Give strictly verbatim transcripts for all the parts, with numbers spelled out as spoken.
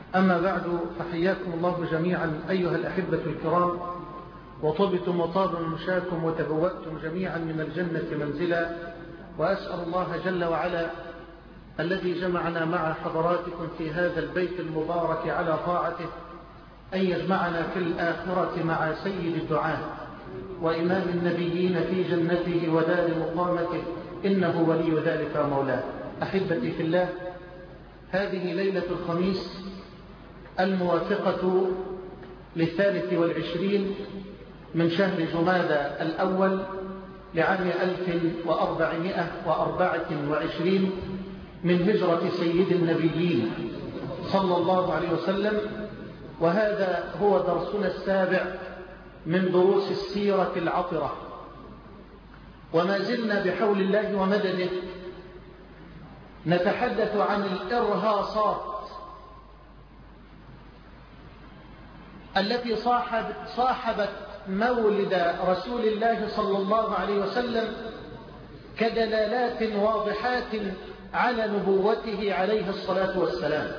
أما بعد، فحياكم الله جميعا أيها الأحبة الكرام، وطبتم وطاب مشاكم وتبوأتم جميعا من الجنة منزلا. وأسأل الله جل وعلا الذي جمعنا مع حضراتكم في هذا البيت المبارك على طاعته أن يجمعنا في الآخرة مع سيد الدعاة وإمام النبيين في جنته ودار مقامته، إنه ولي ذلك مولاه. أحبتي في الله، هذه ليلة الخميس الموافقة للثالث والعشرين من شهر جمادى الأول لعام ألف وأربعمائة وأربعة وعشرين من هجرة سيد النبيين صلى الله عليه وسلم، وهذا هو درسنا السابع من دروس السيرة العطرة. وما زلنا بحول الله ومدده نتحدث عن الإرهاصات التي صاحبت, صاحبت مولد رسول الله صلى الله عليه وسلم كدلالات واضحات على نبوته عليه الصلاة والسلام.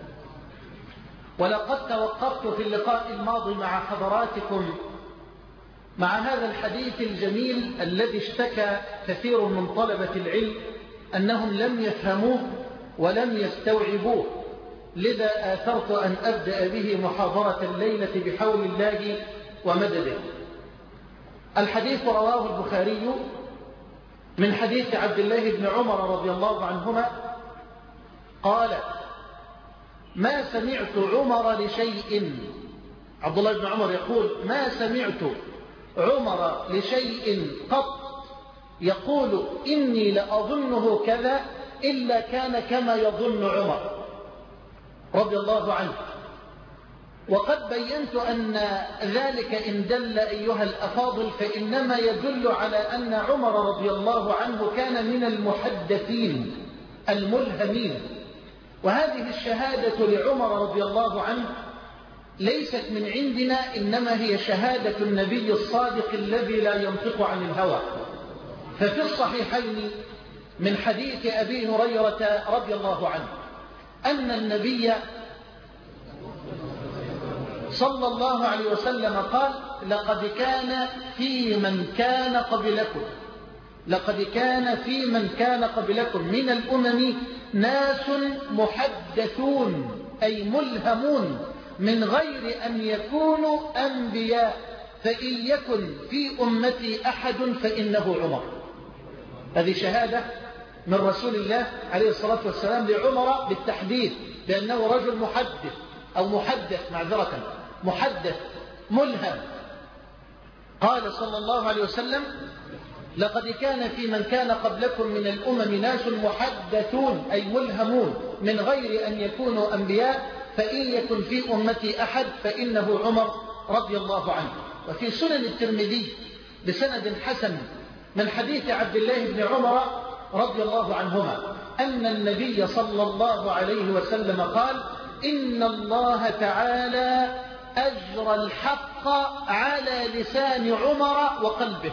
ولقد توقفت في اللقاء الماضي مع حضراتكم مع هذا الحديث الجميل الذي اشتكى كثير من طلبة العلم أنهم لم يفهموه ولم يستوعبوه، لذا آثرت أن أبدأ به محاضرة الليلة بحول الله ومدده. الحديث رواه البخاري من حديث عبد الله بن عمر رضي الله عنهما قال: ما سمعت عمر لشيء، عبد الله بن عمر يقول: ما سمعت عمر لشيء قط يقول إني لأظنه كذا إلا كان كما يظن عمر رضي الله عنه. وقد بينت أن ذلك إن دل أيها الأفاضل فإنما يدل على أن عمر رضي الله عنه كان من المحدثين الملهمين. وهذه الشهادة لعمر رضي الله عنه ليست من عندنا، إنما هي شهادة النبي الصادق الذي لا ينطق عن الهوى. ففي الصحيحين من حديث أبي هريرة رضي الله عنه أن النبي صلى الله عليه وسلم قال: لقد كان في من كان قبلكم لقد كان في من كان قبلكم من الأمم ناس محدثون، أي ملهمون من غير أن يكونوا أنبياء، فإن يكن في أمتي أحد فإنه عمر. هذه شهادة من رسول الله عليه الصلاة والسلام لعمر بالتحديد، لأنه رجل محدث أو محدث معذرة محدث ملهم. قال صلى الله عليه وسلم: لقد كان في من كان قبلكم من الأمم ناس محدثون، أي ملهمون من غير أن يكونوا أنبياء، فإن يكن في أمتي أحد فإنه عمر رضي الله عنه. وفي سنن الترمذي بسند حسن من حديث عبد الله بن عمر رضي الله عنهما أن النبي صلى الله عليه وسلم قال: إن الله تعالى أجرى الحق على لسان عمر وقلبه.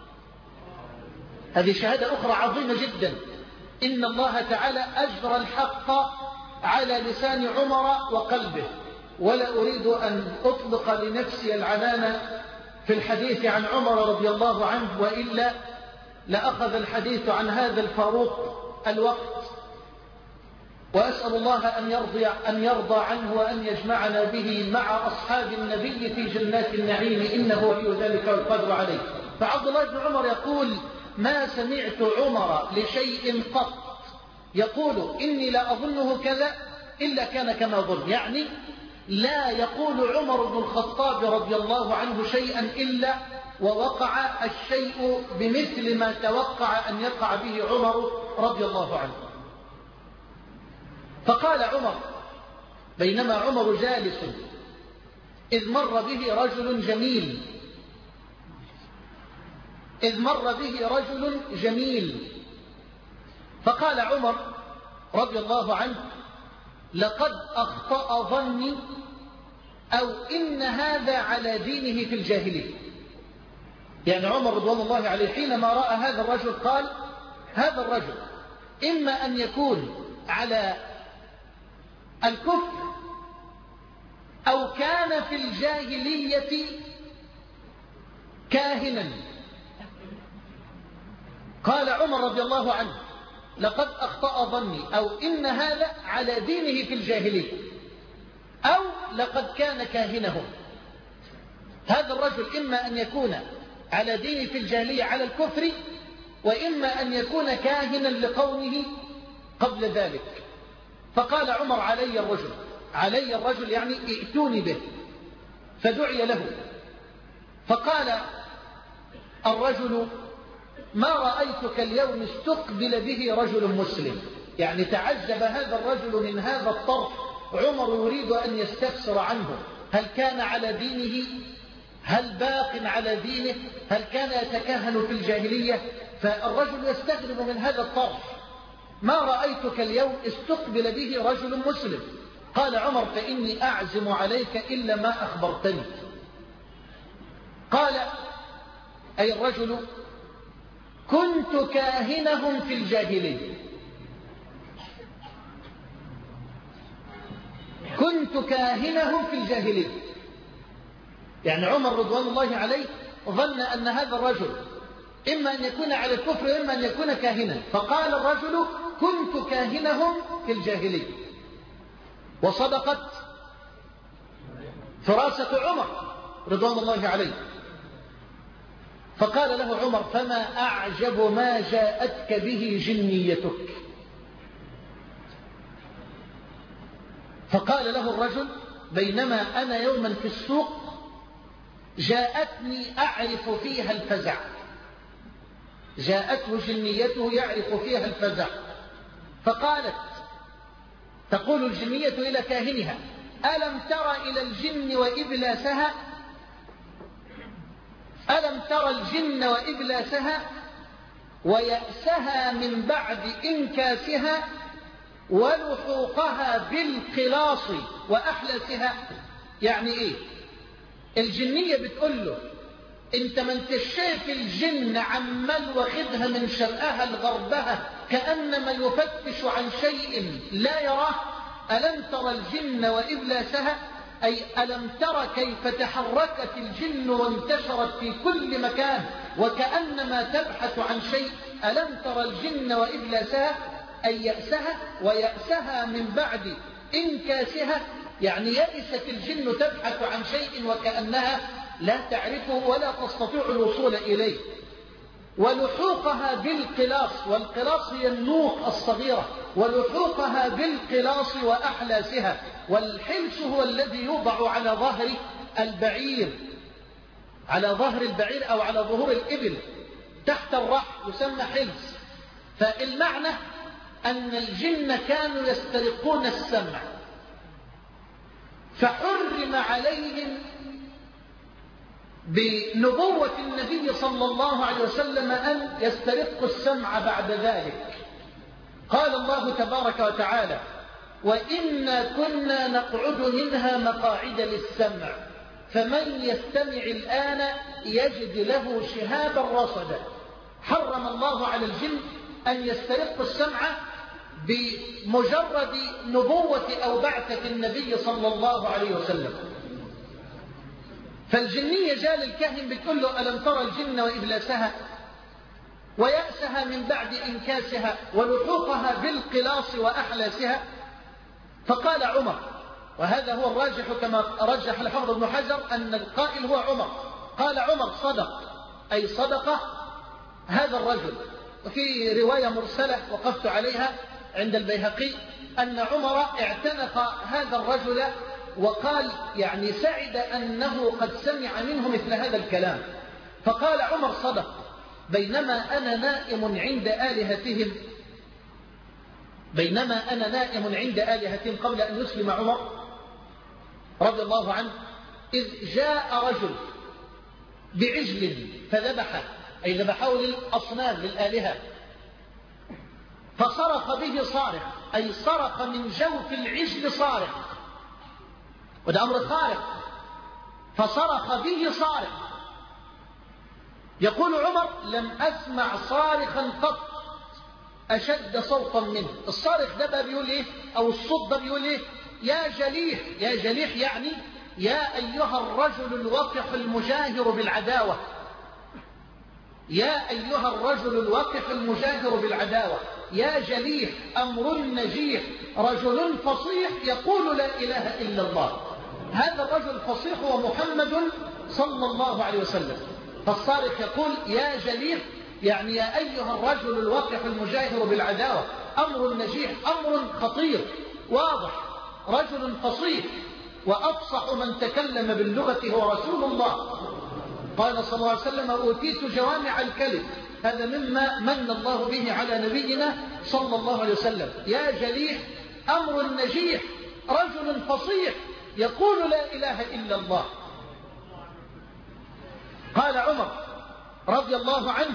هذه شهادة أخرى عظيمة جدا. إن الله تعالى أجرى الحق على لسان عمر وقلبه. ولا أريد أن أطلق لنفسي العنان في الحديث عن عمر رضي الله عنه، وإلا لأخذ الحديث عن هذا الفاروق الوقت. وأسأل الله أن يرضى, أن يرضى عنه وأن يجمعنا به مع أصحاب النبي في جنات النعيم، إنه ولي ذلك والقدر عليه. فعبد الله بن عمر يقول: ما سمعت عمر لشيء قط يقول إني لا أظنه كذا إلا كان كما أظن. يعني لا يقول عمر بن الخطاب رضي الله عنه شيئا إلا ووقع الشيء بمثل ما توقع أن يقع به عمر رضي الله عنه. فقال عمر بينما عمر جالس إذ مر به رجل جميل إذ مر به رجل جميل فقال عمر رضي الله عنه: لقد أخطأ ظني، أو إن هذا على دينه في الجاهلية. يعني عمر رضوان الله عليه حينما رأى هذا الرجل قال: هذا الرجل إما أن يكون على الكفر كان في الجاهلية كاهنا. قال عمر رضي الله عنه لقد أخطأ ظني، أو إن هذا على دينه في الجاهلية، أو لقد كان كاهنهم. هذا الرجل إما أن يكون على دينه في الجاهلية على الكفر، وإما أن يكون كاهنا لقومه قبل ذلك. فقال عمر علي الرجل، علي الرجل يعني ائتوني به. فدعي له فقال الرجل ما رأيتك اليوم استقبل به رجل مسلم. يعني تعجب هذا الرجل من هذا الطرف، عمر يريد أن يستفسر عنه، هل كان على دينه؟ هل باق على دينه؟ هل كان يتكهن في الجاهلية؟ فالرجل يستغرب من هذا الطرف، ما رأيتك اليوم استقبل به رجل مسلم. قال عمر فإني أعزم عليك إلا ما أخبرتني. قال أي الرجل كنت كاهنهم في الجاهلية، كنت كاهنهم في الجاهلية. يعني عمر رضوان الله عليه ظن أن هذا الرجل إما أن يكون على الكفر وإما أن يكون كاهنا، فقال الرجل كنت كاهنهم في الجاهلية. وصدقت فراسة عمر رضوان الله عليه. فقال له عمر فما أعجب ما جاءتك به جنيتك. فقال له الرجل بينما أنا يوما في السوق جاءتني أعرف فيها الفزع، جاءته جنيته يعرف فيها الفزع. فقالت تقول الجنية إلى كاهنها ألم تر إلى الجن وإبلاسها، ألم تر الجن وإبلاسها ويأسها من بعد إنكاسها ولحوقها بالقلاص وأحلسها. يعني إيه؟ الجنية بتقول له انت ما انت شايف الجن عمال واخدها من شرقها لغربها كأنما يفتش عن شيء لا يراه؟ ألم ترى الجن وإبلاسها، أي ألم ترى كيف تحركت الجن وانتشرت في كل مكان وكأنما تبحث عن شيء؟ ألم ترى الجن وإبلاسها أي يأسها، ويأسها من بعد إنكاسها، يعني يئست الجن تبحث عن شيء وكأنها لا تعرفه ولا تستطيع الوصول إليه. ولحوقها بالقلاص، والقلاص هي النوق الصغيرة، ولحوقها بالقلاص وأحلاسها. والحلس هو الذي يوضع على ظهر البعير، على ظهر البعير أو على ظهور الإبل تحت الرحل يسمى حلس. فالمعنى أن الجن كانوا يسترقون السمع، فحرم عليهم بنبوة النبي صلى الله عليه وسلم أن يسترقوا السمع بعد ذلك. قال الله تبارك وتعالى وإنا كنا نقعد منها مقاعد للسمع فمن يستمع الآن يجد له شهابا رصدا. حرم الله على الجن أن يسترقوا السمع بمجرد نبوة أو بعثة النبي صلى الله عليه وسلم. فالجنية جاء للكاهن بتقول له ألم ترى الجن وإبلاسها ويأسها من بعد إنكاسها ولحوقها بالقلاص وأحلاسها. فقال عمر، وهذا هو الراجح كما رجح الحافظ ابن حجر أن القائل هو عمر، قال عمر صدق، أي صدق هذا الرجل. وفي رواية مرسلة وقفت عليها عند البيهقي أن عمر اعتنق هذا الرجل وقال يعني سعد أنه قد سمع منه مثل هذا الكلام. فقال عمر صدق، بينما أنا نائم عند آلهتهم، بينما أنا نائم عند آلهتهم قبل أن يسلم عمر رضي الله عنه، إذ جاء رجل بعجل فذبحه، أي ذبحه للأصنام للآلهة، فصرخ به صارخ، أي صرخ من جوف العجل صارخ، وده أمر خارق، فصرخ به صارخ. يقول عمر لم أسمع صارخا قط أشد صوتا منه. الصارخ ده بقى بيقول إيه، أو الصوت ده بيقول إيه، يا جليح، يا جليح يعني يا أيها الرجل الوقح المجاهر بالعداوة، يا أيها الرجل الوقح المجاهر بالعداوة، يا جليح أمر نجيح رجل فصيح يقول لا إله إلا الله. هذا الرجل الفصيح هو محمد صلى الله عليه وسلم. فالصارخ يقول يا جليح، يعني يا أيها الرجل الوقح المجاهر بالعداوة، أمر نجيح، أمر خطير واضح، رجل فصيح، وأفصح من تكلم باللغة هو رسول الله. قال صلى الله عليه وسلم أوتيت جوامع الكلم، هذا مما من الله به على نبينا صلى الله عليه وسلم. يا جليح أمر نجيح رجل فصيح يقول لا إله إلا الله. قال عمر رضي الله عنه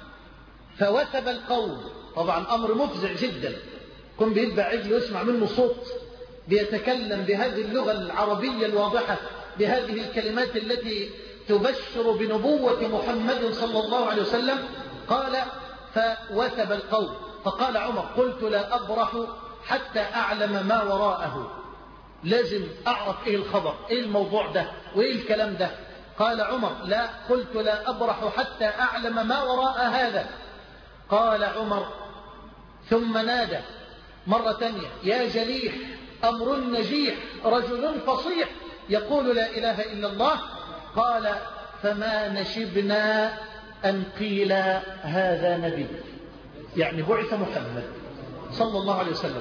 فوثب القوم، طبعا أمر مفزع جدا، كن بيتبع عجل ويسمع منه صوت بيتكلم بهذه اللغة العربية الواضحة بهذه الكلمات التي تبشر بنبوة محمد صلى الله عليه وسلم. قال فوثب القوم، فقال عمر قلت لا أبرح حتى أعلم ما وراءه، لازم أعرف إيه الخبر، إيه الموضوع ده وإيه الكلام ده. قال عمر لا، قلت لا أبرح حتى أعلم ما وراء هذا. قال عمر ثم نادى مرة تانية يا جليح أمر نجيح رجل فصيح يقول لا إله إلا الله. قال فما نشبنا أن قيل هذا نبي، يعني بعث محمد صلى الله عليه وسلم.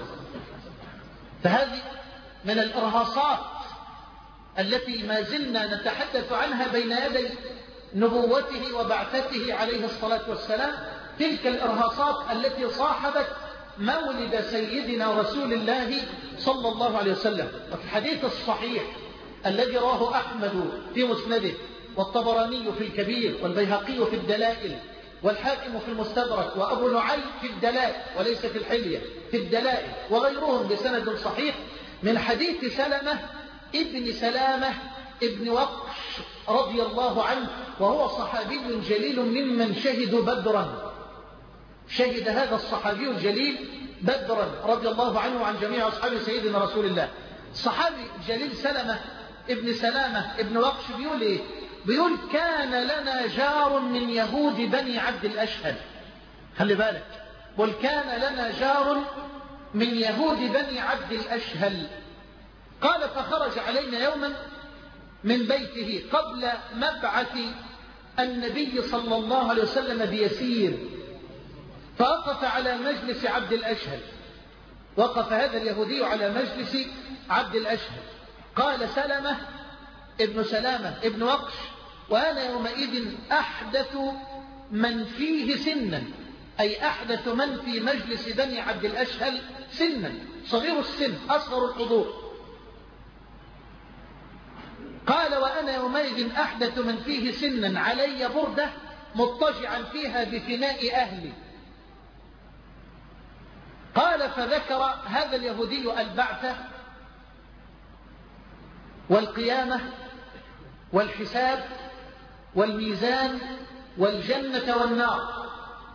فهذه من الإرهاصات التي ما زلنا نتحدث عنها بين يدي نبوته وبعثته عليه الصلاة والسلام، تلك الإرهاصات التي صاحبت مولد سيدنا رسول الله صلى الله عليه وسلم. وفي الحديث الصحيح الذي رواه أحمد في مسنده والطبراني في الكبير والبيهقي في الدلائل والحاكم في المستدرك وأبو نعيم في الدلائل وليس في الحلية، في الدلائل وغيرهم بسند صحيح من حديث سلمة ابن سلامة ابن وقش رضي الله عنه، وهو صحابي جليل ممن شهدوا بدرا، شهد هذا الصحابي الجليل بدرا رضي الله عنه وعن جميع أصحاب سيدنا رسول الله. الصحابي الجليل سلمة ابن سلامة ابن وقش بيقول إيه؟ بيقول كان لنا جار من يهود بني عبد الأشهل، خلي بالك، بل كان لنا جار من يهود بني عبد الأشهل. قال فخرج علينا يوما من بيته قبل مبعث النبي صلى الله عليه وسلم بيسير، فوقف على مجلس عبد الأشهل، وقف هذا اليهودي على مجلس عبد الأشهل. قال سلمة ابن سلامة ابن وقش وأنا يومئذ أحدث من فيه سنا، أي أحدث من في مجلس بني عبد الأشهل سنا، صغير السن أصغر الحضور. قال وأنا يومئذ أحدث من فيه سنا علي بردة مضطجعا فيها بفناء أهلي. قال فذكر هذا اليهودي البعث والقيامة والحساب والميزان والجنة والنار،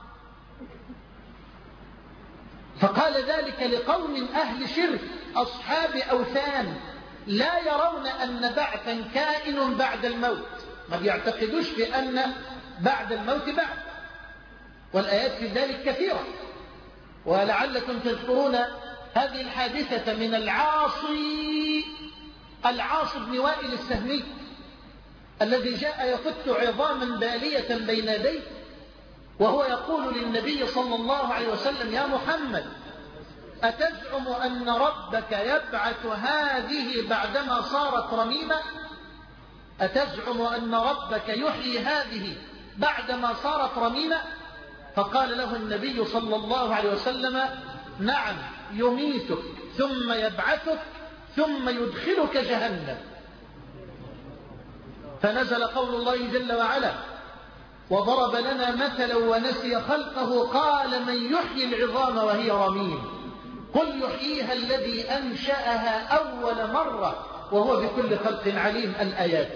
فقال ذلك لقوم أهل شرك أصحاب أوثان لا يرون أن بعثا كائن بعد الموت، ما بيعتقدوش بأن بعد الموت بعد، والآيات في ذلك كثيرة. ولعلكم تذكرون هذه الحادثة من العاصي العاص بن وائل السهمي الذي جاء يفت عظاما بالية بين يديه وهو يقول للنبي صلى الله عليه وسلم يا محمد أتزعم أن ربك يبعث هذه بعدما صارت رميمة؟ أتزعم أن ربك يحيي هذه بعدما صارت رميمة؟ فقال له النبي صلى الله عليه وسلم نعم يميتك ثم يبعثك ثم يدخلك جهنم. فنزل قول الله جل وعلا وضرب لنا مثلا ونسي خلقه قال من يحيي العظام وهي رميم قل يحييها الذي أنشأها أول مرة وهو بكل خلق عليم. الآيات.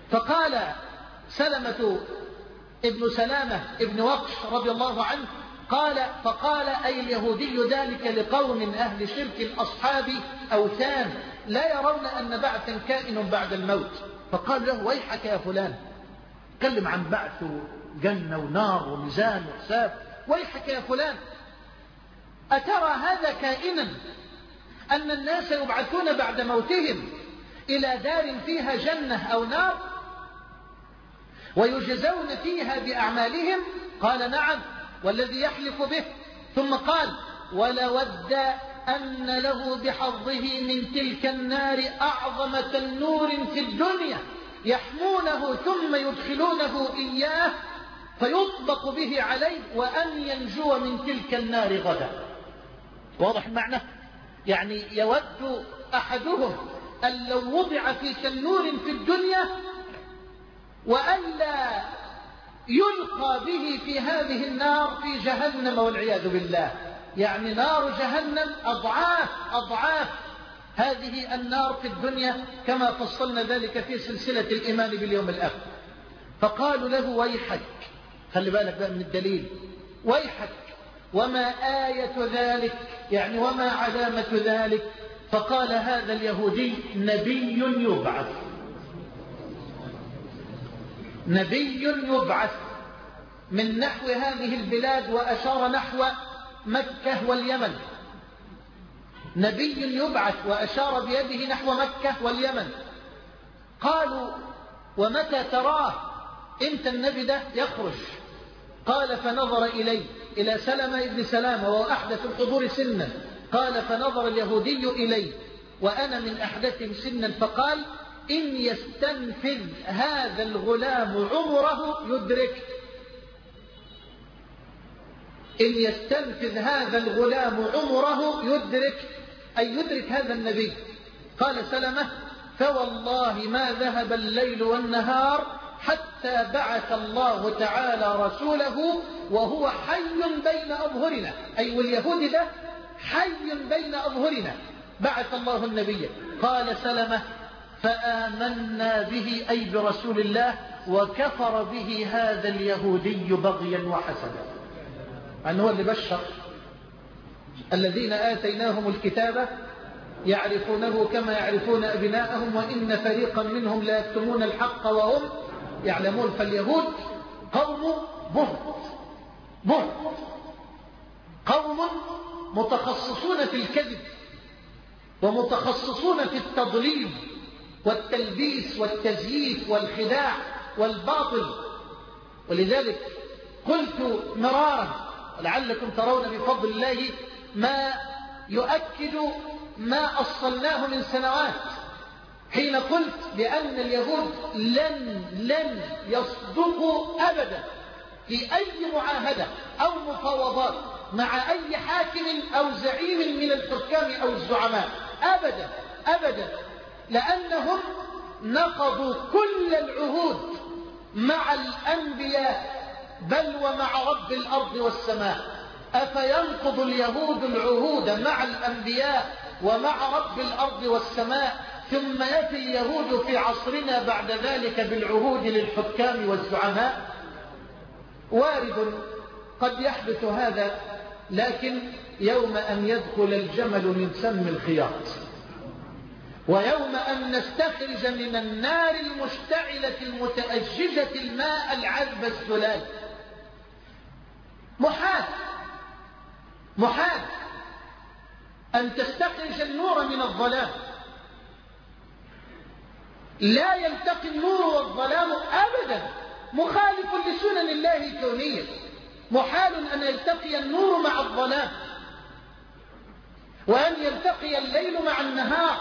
فقال سلمة ابن سلامة ابن وقش رضي الله عنه قال فقال أي اليهودي ذلك لقوم أهل شرك أصحاب أوثان لا يرون أن بعثا كائن بعد الموت. فقال له ويحك يا فلان، تكلم عن بعث وجنة ونار وميزان وحساب، ويحك يا فلان، أترى هذا كائنا أن الناس يبعثون بعد موتهم إلى دار فيها جنة أو نار ويجزون فيها بأعمالهم؟ قال نعم والذي يحلف به. ثم قال ولود أن له بحظه من تلك النار أعظم تنور في الدنيا يحمونه ثم يدخلونه إياه فيطبق به عليه وأن ينجو من تلك النار غدا. واضح المعنى؟ يعني يود أحدهم أن لو وضع في تنور في الدنيا وألا يلقى به في هذه النار في جهنم والعياذ بالله. يعني نار جهنم أضعاف أضعاف هذه النار في الدنيا كما فصلنا ذلك في سلسلة الإيمان باليوم الآخر. فقالوا له ويحك، خلي بالك بقى من الدليل، ويحك وما آية ذلك، يعني وما علامة ذلك؟ فقال هذا اليهودي نبي يبعث، نبي يبعث من نحو هذه البلاد، وأشار نحو مكة واليمن. نبي يبعث وأشار بيده نحو مكة واليمن. قالوا ومتى تراه؟ إمتى النبي ده يخرج؟ قال فنظر إليه إلى سلمة ابن سلامة وهو أحدث الحضور سنا. قال فنظر اليهودي إليه وأنا من أحدثهم سنا فقال إن يستنفذ هذا الغلام عمره يدرك، إن يستنفذ هذا الغلام عمره يدرك، أي يدرك هذا النبي. قال سلمة فوالله ما ذهب الليل والنهار حتى بعث الله تعالى رسوله وهو حي بين أظهرنا، أي واليهود ده حي بين أظهرنا، بعث الله النبي. قال سلمة فآمنا به أي برسول الله، وكفر به هذا اليهودي بغيا وحسدا. أنه اللي بشر الذين آتيناهم الكتاب يعرفونه كما يعرفون أبناءهم وإن فريقا منهم لا يكتمون الحق وهم يعلمون. فاليهود قوم بهت بهت، قوم متخصصون في الكذب ومتخصصون في التضليل والتلبيس والتزييف والخداع والباطل. ولذلك قلت مرارا لعلكم ترون بفضل الله ما يؤكد ما أصلناه من سنوات، حين قلت بأن اليهود لن لن يصدقوا أبدا في أي معاهدة أو مفاوضات مع أي حاكم أو زعيم من الحكام أو الزعماء أبدا أبدا، لأنهم نقضوا كل العهود مع الأنبياء بل ومع رب الأرض والسماء. أفينقض اليهود العهود مع الأنبياء ومع رب الأرض والسماء ثم يأتي اليهود في عصرنا بعد ذلك بالعهود للحكام والزعماء؟ وارد قد يحدث هذا، لكن يوم أن يدخل الجمل من سم الخياط، ويوم أن نستخرج من النار المشتعلة المتأججة الماء العذب الزلال. محال محال أن تستخرج النور من الظلام، لا يلتقي النور والظلام أبدا، مخالف لسنن الله الكونية. محال أن يلتقي النور مع الظلام وأن يلتقي الليل مع النهار.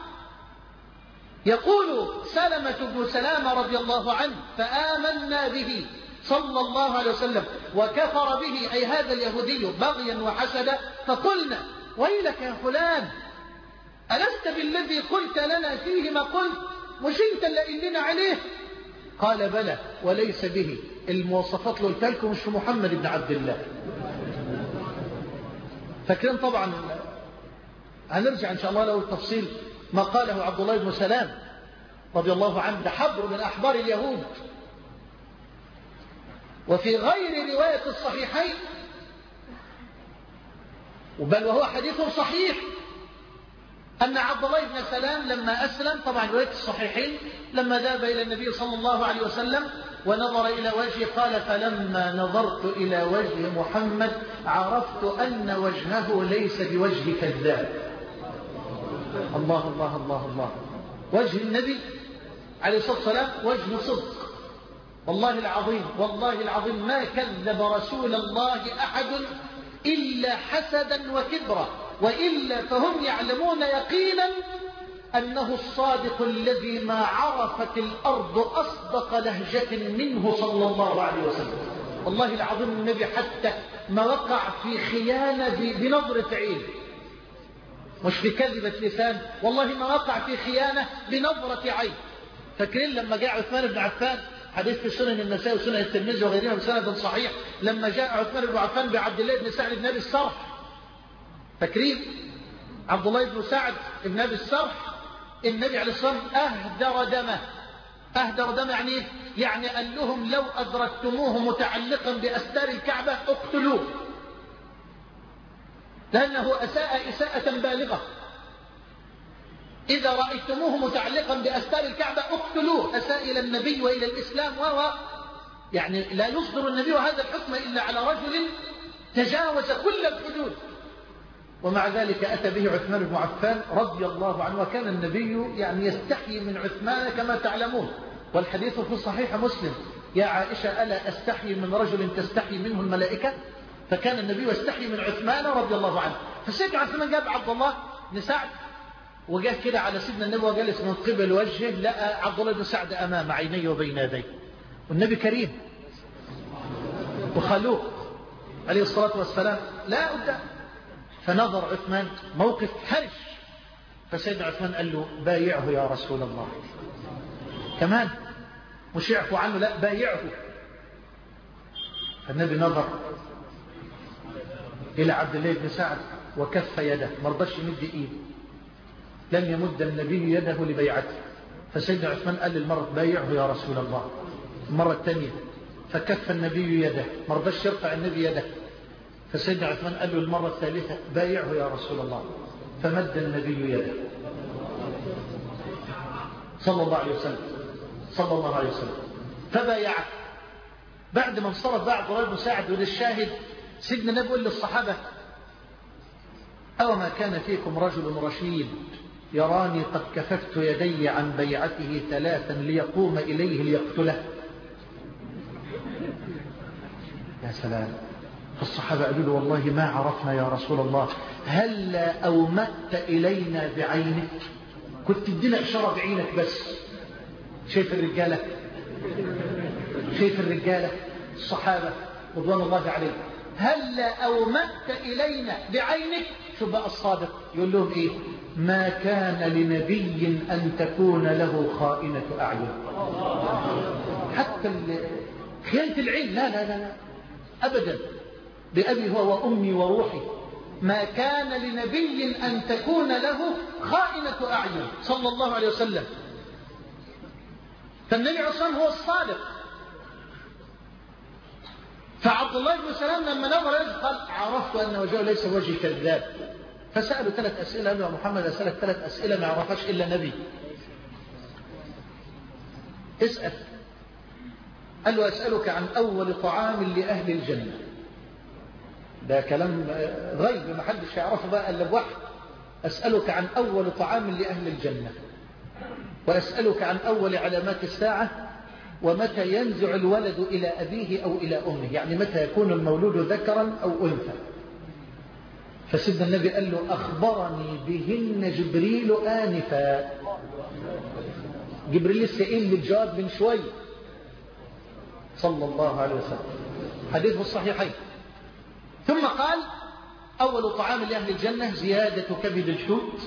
يقول سلمة بن سلامة رضي الله عنه فآمنا به صلى الله عليه وسلم وكفر به أي هذا اليهودي بغيا وحسدا. فقلنا ويلك يا فلان ألست بالذي قلت لنا فيه ما قلت؟ مش انت اللي قلنا عليه؟ قال بلى وليس به، المواصفات اللي قلت لكم مش محمد بن عبد الله. فكان طبعا هنرجع ان شاء الله له التفصيل ما قاله عبد الله بن سلام رضي الله عنه، ده حبر من احبار اليهود. وفي غير رواية الصحيحين بل وهو حديث صحيح أن عبد الله بن سلام لما أسلم، طبعا رواية الصحيحين، لما ذهب إلى النبي صلى الله عليه وسلم ونظر إلى وجهه قال: فلما نظرت إلى وجه محمد عرفت أن وجهه ليس بوجه كذاب. الله الله الله الله. وجه النبي عليه الصلاة والسلام وجه صدق، والله العظيم والله العظيم ما كذب رسول الله أحد إلا حسدا وكبرا، وإلا فهم يعلمون يقينا أنه الصادق الذي ما عرفت الأرض أصدق لهجة منه صلى الله عليه وسلم. والله العظيم النبي حتى ما وقع في خيانة بنظرة عين، مش بكذبة لسان، والله ما وقع في خيانة بنظرة عين. فاكرين لما جاء عثمان بن عفان، حديث في سنن النسائي وسنن الترمذي وغيرها بسند صحيح، لما جاء عثمان بن عفان بعبد الله بن سعد بن ابي السرح، فاكرين عبد الله بن سعد بن ابي السرح، النبي عليه الصلاه والسلام اهدر دمه. اهدر دمه يعني ايه؟ يعني قال لهم: لو ادركتموه متعلقا باستار الكعبه اقتلوه، لانه اساء اساءه بالغه. إذا رأيتموه متعلقا بأستار الكعبة اقتلوه، أساء إلى النبي وإلى الإسلام، وهو يعني لا يصدر النبي هذا الحكم إلا على رجل تجاوز كل الحدود. ومع ذلك أتى به عثمان بن عفان رضي الله عنه، وكان النبي يعني يستحيي من عثمان كما تعلمون، والحديث في صحيح مسلم: يا عائشة ألا أستحيي من رجل تستحيي منه الملائكة؟ فكان النبي يستحيي من عثمان رضي الله عنه. فسيدنا عثمان جاب عبد الله بن سعد وجاء كده على سيدنا النبي وجلس من قبل وجهه، لقى عبد الله بن سعد أمام عينيه وبين يديه، والنبي كريم وخلوق عليه الصلاة والسلام لا قدام. فنظر عثمان موقف حرج، فسيدنا عثمان قال له: بايعه يا رسول الله. كمان مش يعفو عنه، لا بايعه. فالنبي نظر إلى عبد الله بن سعد وكف يده، ما رضاش يمد ايده، لم يمد النبي يده لبيعته. فسيدنا عثمان قال للمرة: بايعه يا رسول الله. المرة الثانية فكف النبي يده، ما رضاش يرفع النبي يده. فسيدنا عثمان قال له المرة الثالثة: بايعه يا رسول الله. فمد النبي يده صلى الله عليه وسلم صلى الله عليه وسلم فبايعه. بعد ما انصرف بقى عبد الله بن سعد وللشاهد، سيدنا النبي يقول للصحابة: أو ما كان فيكم رجل رشيد يراني قد كففت يدي عن بيعته ثلاثا ليقوم إليه ليقتله. يا سلام. فالصحابة قالوا له: والله ما عرفنا يا رسول الله، هل أومأت إلينا بعينك؟ كنت تدينا إشارة بعينك بس. شايف الرجالة، شايف الرجالة الصحابة رضوان الله عليهم، هل أومأت إلينا بعينك؟ شو بقى الصادق يقول لهم إيه؟ ما كان لنبي أن تكون له خائنة أعين. حتى خيانة العين لا لا لا أبدا، بأبي هو وأمي وروحي، ما كان لنبي أن تكون له خائنة أعين صلى الله عليه وسلم. فالنبي عليه الصلاة والسلام هو الصادق. فعبد الله بن سلام لما نظر قال: عرفت أن وجهه ليس وجه كذاب. فسألوا ثلاث أسئلة، قالوا: يا محمد أسألك ثلاث أسئلة ما عرفش إلا نبي. اسأل. قال له: أسألك عن أول طعام لأهل الجنة. ده كلام غيب ما حدش يعرفه بقى إلا بوحي. أسألك عن أول طعام لأهل الجنة، وأسألك عن أول علامات الساعة، ومتى ينزع الولد إلى أبيه أو إلى أمه، يعني متى يكون المولود ذكرا أو أنثى. فسيدنا النبي قال له: أخبرني بهن جبريل آنفا. جبريل لسه قايل الجواب من شوي صلى الله عليه وسلم، حديث في الصحيحين. ثم قال: أول طعام لأهل الجنة زيادة كبد الحوت،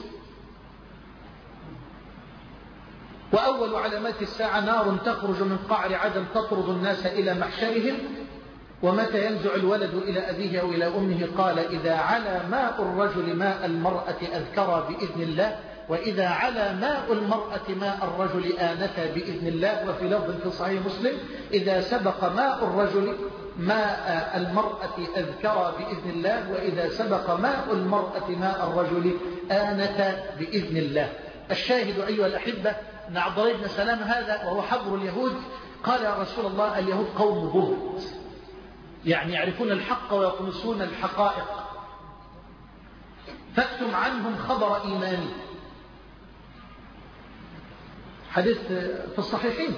وأول علامات الساعة نار تخرج من قعر عدن تطرد الناس إلى محشرهم، ومتى ينزع الولد إلى أبيه أو إلى أمه؟ قال: إذا على ماء الرجل ماء المرأة أذكر بإذن الله، وإذا على ماء المرأة ماء الرجل آنث بإذن الله. وفي لفظ في صحيح مسلم: إذا سبق ماء الرجل ماء المرأة أذكر بإذن الله، وإذا سبق ماء المرأة ماء الرجل آنت بإذن الله. الشاهد أيها الأحبة أن عبد الله بن سلام هذا وهو حبر اليهود قال يا رسول الله اليهود قوم بهت، يعني يعرفون الحق ويطمسون الحقائق، فاكتم عنهم خبر إيماني. حديث في الصحيحين.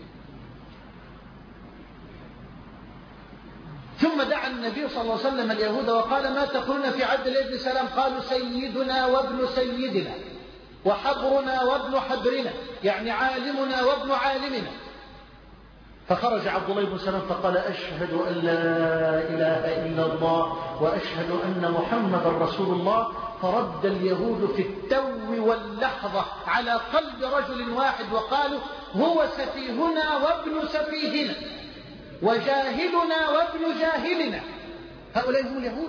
ثم دعا النبي صلى الله عليه وسلم اليهود وقال ما تقولون في عبد الله بن سلام؟ قالوا سيدنا وابن سيدنا وحبرنا وابن حبرنا، يعني عالمنا وابن عالمنا. فخرج عبد الله بن سلام فقال أشهد أن لا إله إلا الله وأشهد أن محمد رسول الله. فرد اليهود في التو واللحظة على قلب رجل واحد وقالوا هو سفيهنا وابن سفيهنا وجاهلنا وابن جاهلنا. هؤلاء هم اليهود.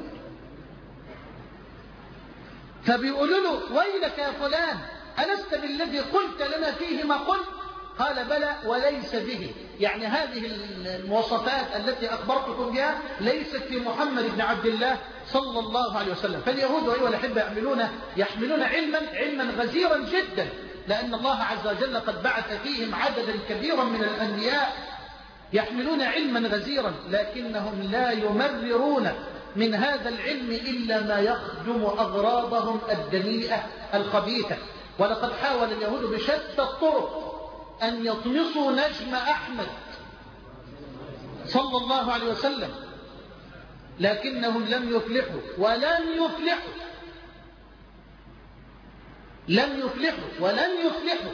فبيقولوا له ويلك يا فلان ألست بالذي قلت لنا فيه ما قلت؟ قال بلى وليس به، يعني هذه المواصفات التي أخبرتكم بها ليست في محمد بن عبد الله صلى الله عليه وسلم. فاليهود أيها الأحبة يحملون يحملون علما علما غزيرا جدا، لأن الله عز وجل قد بعث فيهم عددا كبيرا من الأنبياء يحملون علما غزيرا، لكنهم لا يمررون من هذا العلم إلا ما يخدم أغراضهم الدنيئة الخبيثة. ولقد حاول اليهود بشتى الطرق أن يطمسوا نجم أحمد صلى الله عليه وسلم، لكنهم لم يفلحوا ولن يفلحوا لم يفلحوا ولن يفلحوا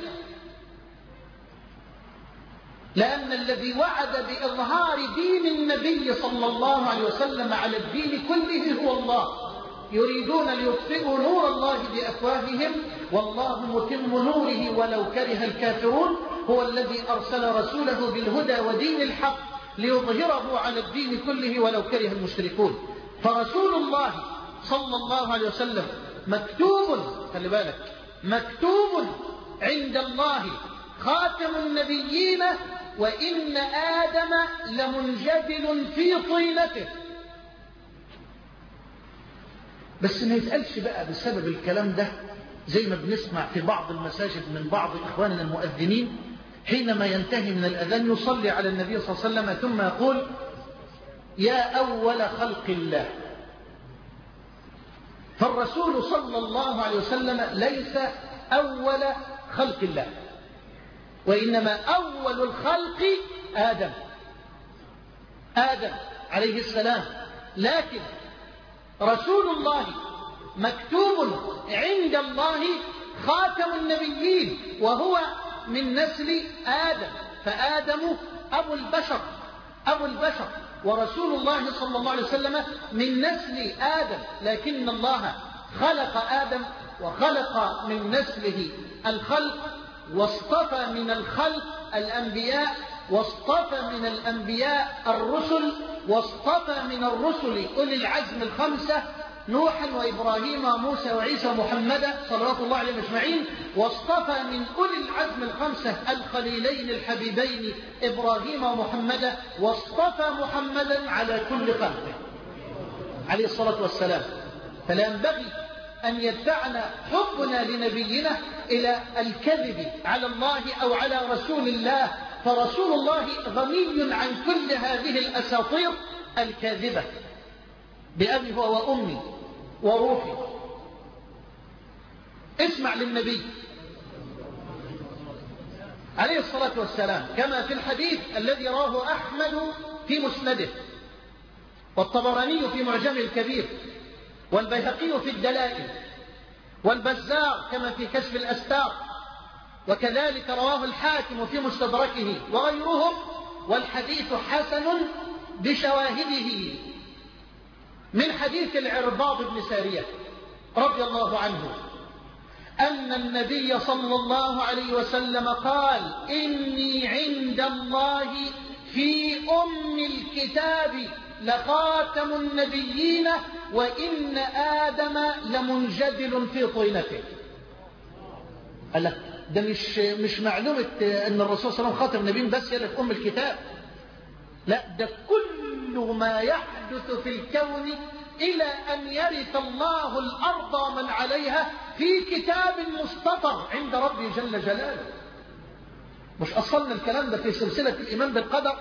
لأن الذي وعد بإظهار دين النبي صلى الله عليه وسلم على الدين كله هو الله. يريدون ليطفئوا نور الله بأفواههم والله متم نوره ولو كره الكافرون. هو الذي أرسل رسوله بالهدى ودين الحق ليظهره على الدين كله ولو كره المشركون. فرسول الله صلى الله عليه وسلم مكتوب، خلي بالك، مكتوب عند الله خاتم النبيين وإن آدم لمنجبل في طينته. بس ما يتقالش بقى بسبب الكلام ده زي ما بنسمع في بعض المساجد من بعض إخواننا المؤذنين حينما ينتهي من الأذان يصلي على النبي صلى الله عليه وسلم ثم يقول يا أول خلق الله. فالرسول صلى الله عليه وسلم ليس أول خلق الله، وإنما أول الخلق آدم آدم عليه السلام. لكن رسول الله مكتوب عند الله خاتم النبيين وهو من نسل آدم، فآدم أبو البشر أبو البشر ورسول الله صلى الله عليه وسلم من نسل آدم. لكن الله خلق آدم وخلق من نسله الخلق، واصطفى من الخلق الأنبياء، واصطفى من الأنبياء الرسل، واصطفى من الرسل أولي العزم الخمسة نوحا وإبراهيم وموسى وعيسى ومحمدا صلوات الله عليهم أجمعين، واصطفى من أولي العزم الخمسة الخليلين الحبيبين إبراهيم ومحمدا، واصطفى محمدا على كل خلقه عليه الصلاة والسلام. فلا ينبغي أن يدفعنا حبنا لنبينا إلى الكذب على الله أو على رسول الله، فرسول الله غني عن كل هذه الأساطير الكاذبة. بأبي هو وأمي وروحي. اسمع للنبي عليه الصلاة والسلام كما في الحديث الذي رواه أحمد في مسنده، والطبراني في معجمه الكبير، والبيهقي في الدلائل، والبزار كما في كشف الأستار، وكذلك رواه الحاكم في مستدركه وغيرهم، والحديث حسن بشواهده، من حديث العرباض بن سارية رضي الله عنه أن النبي صلى الله عليه وسلم قال إني عند الله في أم الكتاب لخاتم النبيين وإن آدم لمنجدل في طينته. قال لك ده مش مش معلومة أن الرسول صلى الله عليه وسلم خاتم النبيين بس يلي في أم الكتاب، لا ده كل كل ما يحدث في الكون إلى أن يرث الله الأرض ومن عليها في كتاب مستطر عند ربي جل جلاله. مش أصلنا الكلام ده في سلسلة الإيمان بالقدر؟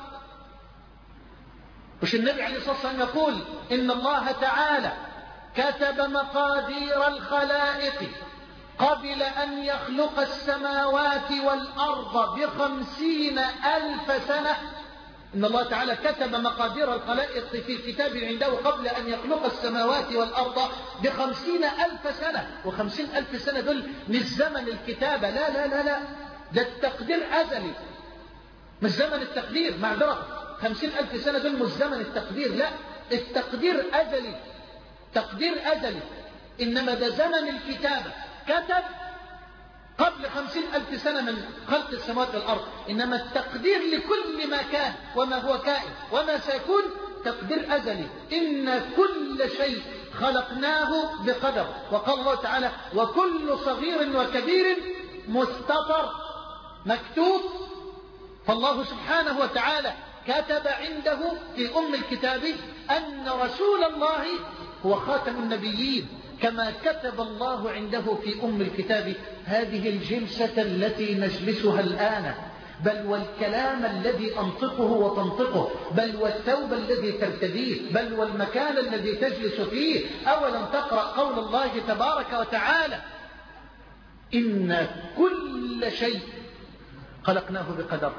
مش النبي عليه الصلاة والسلام يقول إن الله تعالى كتب مقادير الخلائق قبل أن يخلق السماوات والأرض بخمسين ألف سنة؟ إن الله تعالى كتب مقادير الخلائق في كتاب عنده قبل أن يخلق السماوات والأرض بخمسين ألف سنة. وخمسين ألف سنة دول مش زمن الكتابة، لا لا لا لا، ده التقدير أزلي، مش زمن التقدير. معذرة، خمسين ألف سنة دول مش زمن التقدير، لا، التقدير أزلي، تقدير أزلي. إنما ده زمن الكتابة، كتب قبل خمسين ألف سنة من خلق السماوات والأرض. إنما التقدير لكل ما كان وما هو كائن وما سيكون تقدير أزلي. إن كل شيء خلقناه بقدر. وقال الله تعالى وكل صغير وكبير مستطر، مكتوب. فالله سبحانه وتعالى كتب عنده في أم الكتاب أن رسول الله هو خاتم النبيين، كما كتب الله عنده في أم الكتاب هذه الجلسة التي نجلسها الآن، بل والكلام الذي أنطقه وتنطقه، بل والثوب الذي ترتديه، بل والمكان الذي تجلس فيه. أولم تقرأ قول الله تبارك وتعالى إن كل شيء خلقناه بقدر.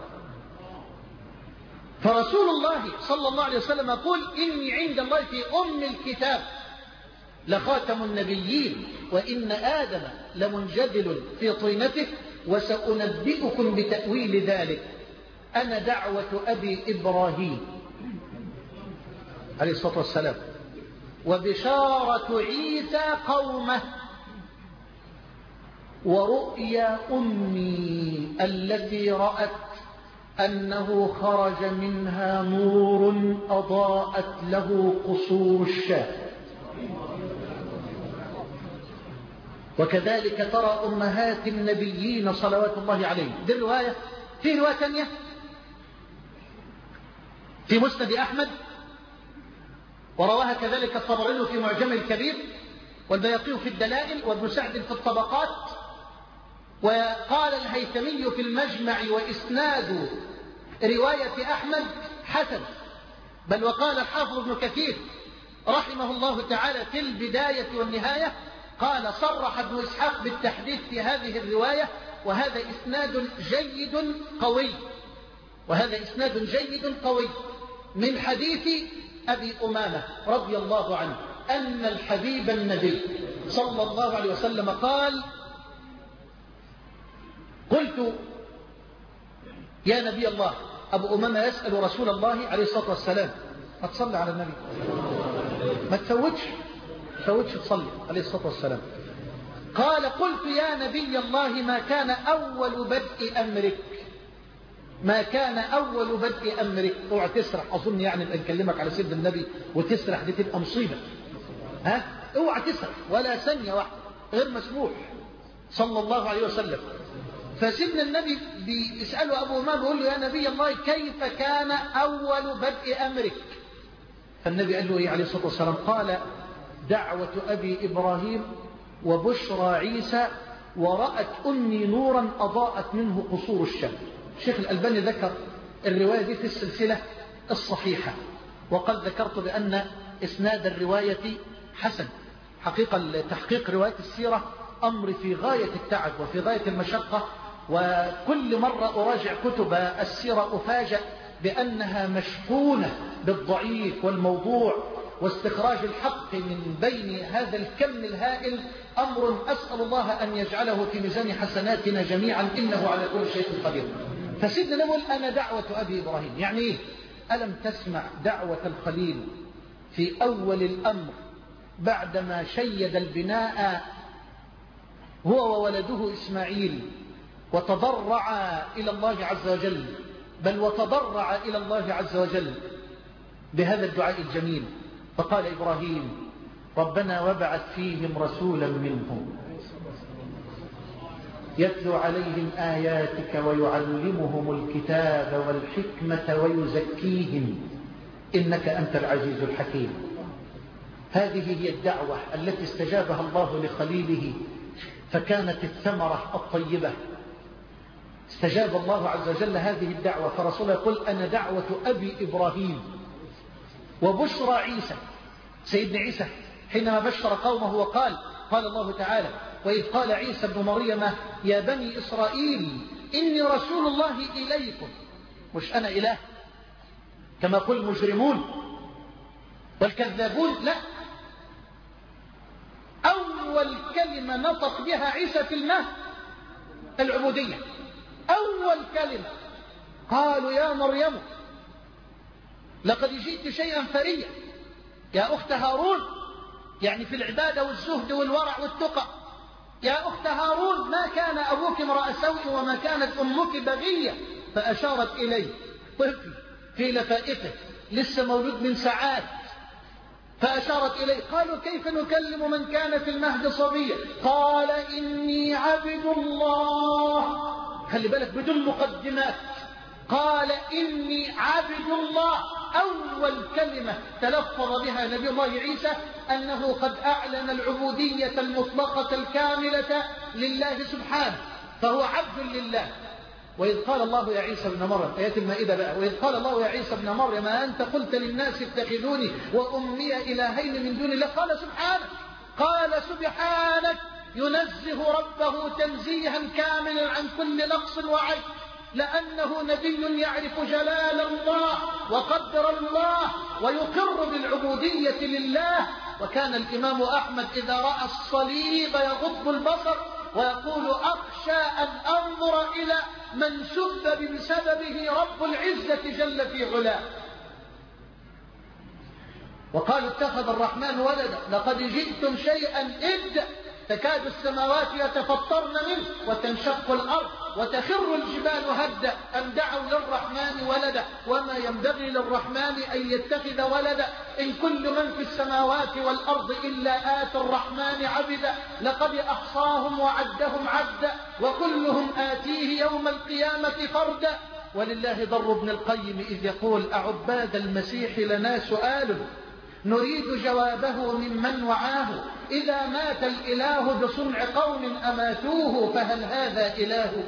فرسول الله صلى الله عليه وسلم يقول إني عند الله في أم الكتاب لخاتم النبيين، وإن آدم لمنجدل في طينته، وسأنبئكم بتأويل ذلك. أنا دعوة أبي إبراهيم عليه الصلاة والسلام، وبشارة عيسى قومه، ورؤيا أمي التي رأت أنه خرج منها نور أضاءت له قصور الشام. وكذلك ترى أمهات النبيين صلوات الله عليهم. دي الرواية. في رواية ثانية في مسند أحمد، ورواها كذلك الطبراني في معجم الكبير، والبيهقي في الدلائل، وابن سعد في الطبقات. وقال الهيثمي في المجمع وإسناد رواية أحمد حسن، بل وقال الحافظ ابن كثير رحمه الله تعالى في البداية والنهاية، قال صرح ابن إسحاق بالتحديث في هذه الرواية، وهذا إسناد جيد قوي، وهذا إسناد جيد قوي من حديث أبي أمامة رضي الله عنه أن الحبيب النبي صلى الله عليه وسلم قال قلت يا نبي الله. أبو أمامة يسأل رسول الله عليه الصلاة والسلام، ما تصلي على النبي، ما تفوتش تفوتش تصلي عليه الصلاة والسلام. قال قلت يا نبي الله ما كان أول بدء أمرك، ما كان أول بدء أمرك. اوعى تسرح، أظن يعني بنكلمك على سيدنا النبي وتسرح، دي تبقى مصيبة. ها، اوعى تسرح ولا ثانية واحدة، غير مسموح صلى الله عليه وسلم. فسيدنا النبي بيسأله أبو أمامة بيقول له يا نبي الله كيف كان أول بدء أمرك؟ فالنبي قال له إيه عليه الصلاة والسلام؟ قال دعوة أبي إبراهيم وبشرى عيسى ورأت أمي نورا أضاءت منه قصور الشام. الشيخ الألباني ذكر الرواية دي في السلسلة الصحيحة، وقد ذكرت بأن إسناد الرواية حسن. حقيقة تحقيق رواية السيرة أمر في غاية التعب وفي غاية المشقة، وكل مرة أراجع كتب السيرة أفاجأ بأنها مشحونة بالضعيف والموضوع، واستخراج الحق من بين هذا الكم الهائل أمر أسأل الله أن يجعله في ميزان حسناتنا جميعا، إنه على كل شيء قدير. فسيدنا نقول أنا دعوة أبي إبراهيم، يعني إيه؟ ألم تسمع دعوة الخليل في أول الأمر بعدما شيد البناء هو وولده إسماعيل، وتضرع إلى الله عز وجل، بل وتضرع إلى الله عز وجل بهذا الدعاء الجميل، فقال إبراهيم ربنا وابعث فيهم رسولا منهم يتلو عليهم آياتك ويعلمهم الكتاب والحكمة ويزكيهم إنك أنت العزيز الحكيم. هذه هي الدعوة التي استجابها الله لخليله، فكانت الثمرة الطيبة. استجاب الله عز وجل هذه الدعوة، فرسوله يقول أنا دعوة أبي إبراهيم وبشرى عيسى. سيدنا عيسى حينما بشر قومه وقال قال الله تعالى وإذ قال عيسى ابن مريم يا بني إسرائيل إني رسول الله إليكم. مش أنا إله كما قل المجرمون والكذابون، لا، أول كلمة نطق بها عيسى في المهد العبودية. أول كلمة قالوا يا مريم لقد جئت شيئا فريا يا أخت هارون، يعني في العبادة والزهد والورع والتقى. يا أخت هارون ما كان أبوك امرأ سوء وما كانت أمك بغية. فأشارت إليه طفل في لفائفه لسه مولود من ساعات، فأشارت إليه. قالوا كيف نكلم من كان في المهد صبيا؟ قال إني عبد الله. خلي بالك بدون مقدمات، قال إني عبد الله. أول كلمة تلفظ بها نبي الله عيسى أنه قد أعلن العبودية المطلقة الكاملة لله سبحانه، فهو عبد لله. وإذ قال الله يا عيسى ابن مريم، آيات المائدة بقى، وإذ قال الله يا عيسى ابن مريم أنت قلت للناس اتخذوني وأمي إلهين من دون الله؟ قال سبحانك، قال سبحانك، ينزه ربه تنزيها كاملا عن كل نقص وعيب، لأنه نبي يعرف جلال الله وقدر الله ويقر بالعبودية لله. وكان الإمام أحمد إذا رأى الصليب يغض البصر ويقول أخشى أن أنظر إلى من سب بسببه رب العزة جل في علاه. وقالوا اتخذ الرحمن ولدا لقد جئتم شيئا إدا، تكاد السماوات يتفطرن منه وتنشق الأرض وتخر الجبال هدا أن دعوا للرحمن ولدا وما ينبغي للرحمن أن يتخذ ولدا إن كل من في السماوات والأرض إلا آتي الرحمن عبدا لقد أحصاهم وعدهم عدا وكلهم آتيه يوم القيامة فردا. ولله ضر ابن القيم إذ يقول أعباد المسيح لنا سؤال نريد جوابه ممن وعاه، إذا مات الإله بصنع قوم أماتوه فهل هذا إله؟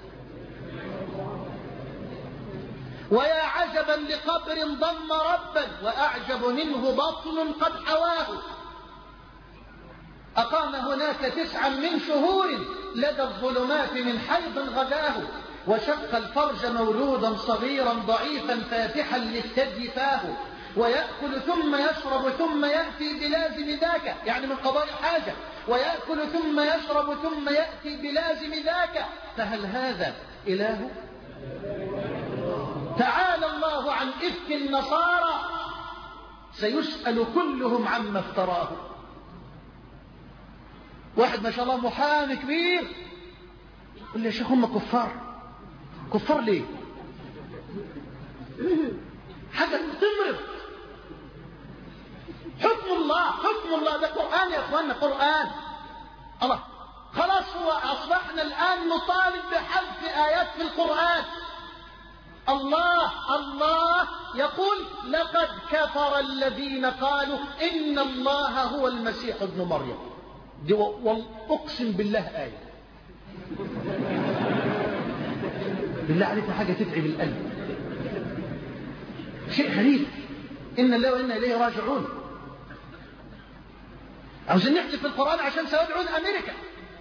ويا عجبا لقبر ضم ربا وأعجب منه بطن قد حواه. أقام هناك تسعا من شهور لدى الظلمات من حيض غداه، وشق الفرج مولودا صغيرا ضعيفا فاتحا للثدي فاه، ويأكل ثم يشرب ثم يأتي بلازم ذاك، يعني من قضاء حاجة، ويأكل ثم يشرب ثم يأتي بلازم ذاك، فهل هذا إله؟ تعالى الله عن إفك النصارى، سيسأل كلهم عما افتراه. واحد ما شاء الله محامي كبير يقول لي يا شيخ هم كفار. كفار ليه؟ حاجة تمرض. حكم الله حكم الله ده قرآن يا اخوانا، قرآن. الله خلاص، هو أصبحنا الآن نطالب بحذف آيات في القرآن. الله الله يقول لقد كفر الذين قالوا إن الله هو المسيح ابن مريم. دي وأقسم بالله آية، بالله عليك حاجة تتعب القلب، شيء غريب. إن الله وإنا إليه راجعون. عاوزين نحذف في القرآن عشان سيدعون أمريكا،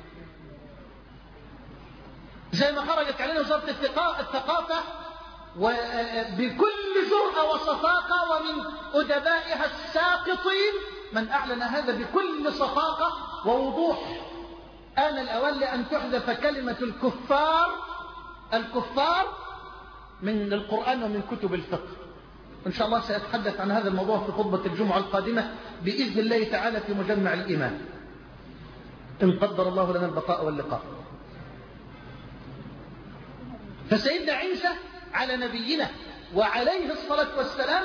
زي ما خرجت علينا وزارة الثقافة وبكل جرأة وصفاقة ومن أدبائها الساقطين من أعلن هذا بكل صفاقة ووضوح. آن الأول لأن تحذف كلمة الكفار الكفار من القرآن ومن كتب الفقه. إن شاء الله سأتحدث عن هذا الموضوع في خطبة الجمعة القادمة بإذن الله تعالى في مجمع الإيمان، إن قدر الله لنا البقاء واللقاء. فسيدنا عيسى على نبينا وعليه الصلاة والسلام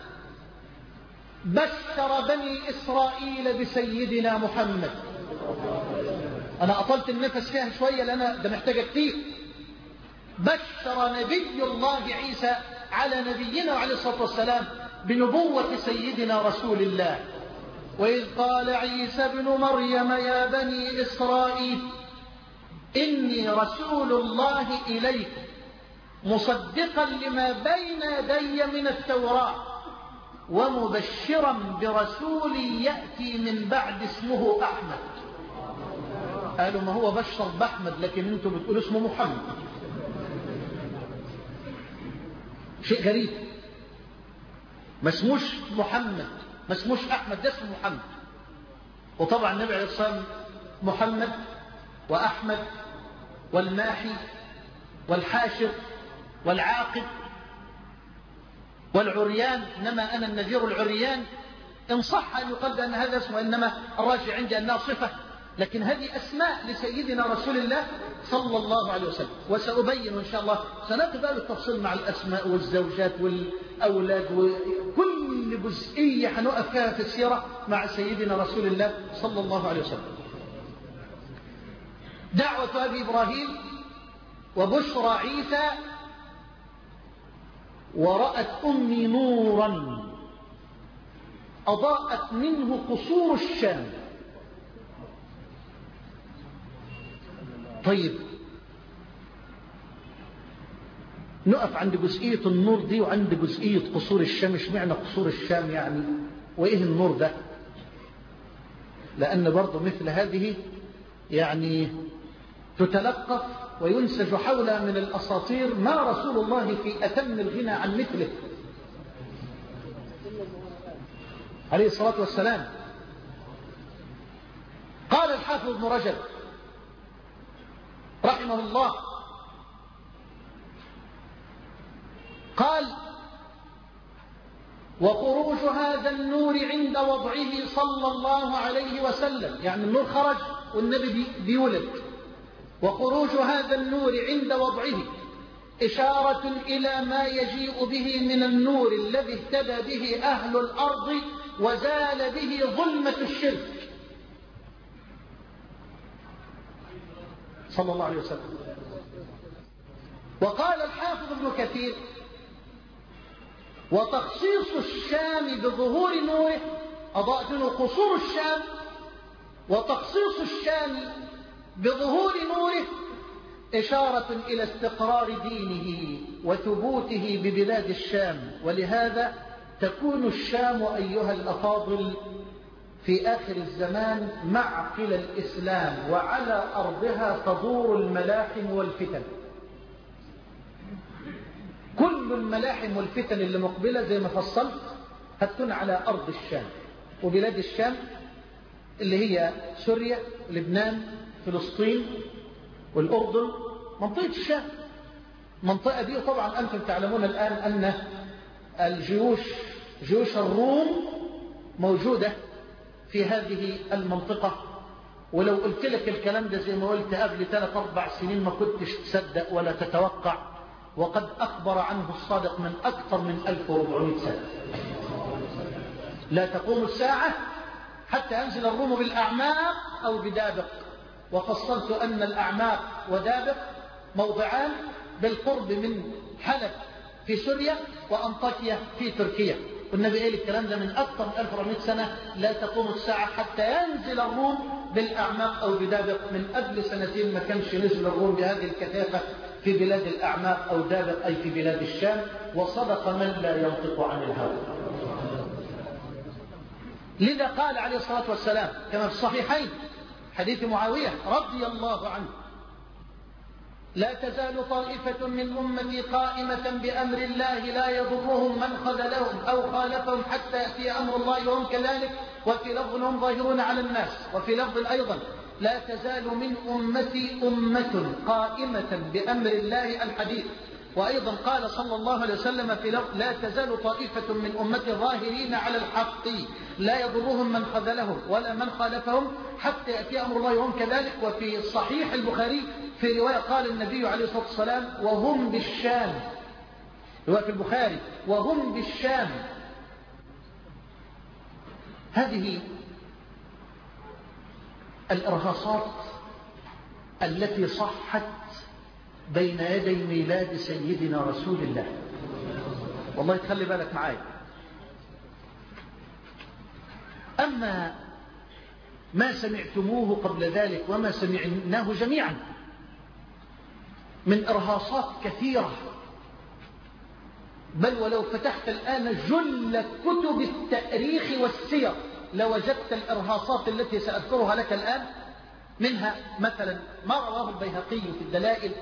بشر بني إسرائيل بسيدنا محمد. أنا أطلت النفس فيها شوية لأن ده محتاجة كتير. بشر نبي الله عيسى على نبينا وعليه الصلاة والسلام بنبوة سيدنا رسول الله. وإذ قال عيسى ابن مريم يا بني إسرائيل إني رسول الله إليكم مصدقا لما بين يدي من التوراة ومبشرا برسول يأتي من بعد اسمه أحمد. قالوا ما هو بشر بأحمد لكن انتم بتقولوا اسمه محمد. شيء غريب، ما اسموش محمد، ما اسموش أحمد، ده اسمه محمد. وطبعا النبي عليه الصلاة والسلام محمد وأحمد والماحي والحاشر والعاقب والعريان، إنما أنا النذير العريان، إن صح أن يقال بأن هذا اسمه، إنما الراجع عندي أنها صفة، لكن هذه أسماء لسيدنا رسول الله صلى الله عليه وسلم. وسأبين إن شاء الله، سنأتي بقى بالتفصيل مع الأسماء والزوجات والأولاد وكل جزئية هنقف فيها في السيرة مع سيدنا رسول الله صلى الله عليه وسلم. دعوة أبي إبراهيم وبشرى عيسى. ورأت أمي نورا أضاءت منه قصور الشام. طيب نقف عند جزئية النور دي وعند جزئية قصور الشام. ايش معنى قصور الشام يعني؟ وإيه النور ده؟ لأن برضو مثل هذه يعني تتلقف وينسج حولها من الأساطير ما رسول الله في أتم الغنى عن مثله عليه الصلاة والسلام. قال الحافظ ابن رجب رحمه الله، قال وخروج هذا النور عند وضعه صلى الله عليه وسلم، يعني النور خرج والنبي بيولد، وخروج هذا النور عند وضعه إشارة إلى ما يجيء به من النور الذي اهتدى به أهل الأرض وزال به ظلمة الشرك صلى الله عليه وسلم. وقال الحافظ ابن كثير وتخصيص الشام بظهور نوره أضاءت منه قصور الشام، وتخصيص الشام بظهور نوره إشارة إلى استقرار دينه وثبوته ببلاد الشام. ولهذا تكون الشام أيها الأفاضل في آخر الزمان معقل الإسلام، وعلى أرضها تدور الملاحم والفتن. كل الملاحم والفتن اللي مقبلة زي ما فصلت هتكون على أرض الشام وبلاد الشام اللي هي سوريا، لبنان، فلسطين والأردن، منطقة الشام. المنطقة دي طبعا أنتم تعلمون الآن أن الجيوش جيوش الروم موجودة في هذه المنطقة. ولو قلت لك الكلام ده زي ما قلت قبل ثلاث أربع سنين ما كنتش تصدق ولا تتوقع، وقد أخبر عنه الصادق من أكثر من ألف وأربعمائة سنة. لا تقوم الساعة حتى ينزل الروم بالأعماق أو بدابق. وفصلت أن الأعماق ودابق موضعان بالقرب من حلب في سوريا وأنطاكيا في تركيا. والنبي قال الكلام ده من أكثر من ألف وأربعمائة سنة. لا تقوم الساعة حتى ينزل الروم بالأعماق أو بدابق. من قبل سنتين ما كانش نزل الروم بهذه الكثافة في بلاد الأعماق أو دابق أي في بلاد الشام. وصدق من لا ينطق عن الهوى. لذا قال عليه الصلاة والسلام كما في الصحيحين حديث معاوية رضي الله عنه لا تزال طائفة من أمتي قائمة بأمر الله لا يضرهم من خذلهم أو خالفهم حتى يأتي أمر الله وهم كذلك. وفي لفظ هم ظاهرون على الناس. وفي لفظ أيضا لا تزال من أمتي أمة قائمة بأمر الله الحديث. وأيضا قال صلى الله عليه وسلم في لفظ لا تزال طائفة من أمتي ظاهرين على الحق لا يضرهم من خذلهم ولا من خالفهم حتى يأتي أمر الله وهم كذلك. وفي صحيح البخاري في رواية قال النبي عليه الصلاة والسلام وهم بالشام، رواية في البخاري وهم بالشام. هذه الإرهاصات التي صحت بين يدي ميلاد سيدنا رسول الله. والله تخلي بالك معايا، أما ما سمعتموه قبل ذلك وما سمعناه جميعا من إرهاصات كثيرة، بل ولو فتحت الآن جل كتب التاريخ والسير لوجدت الإرهاصات التي سأذكرها لك الآن. منها مثلا ما رواه البيهقي في الدلائل،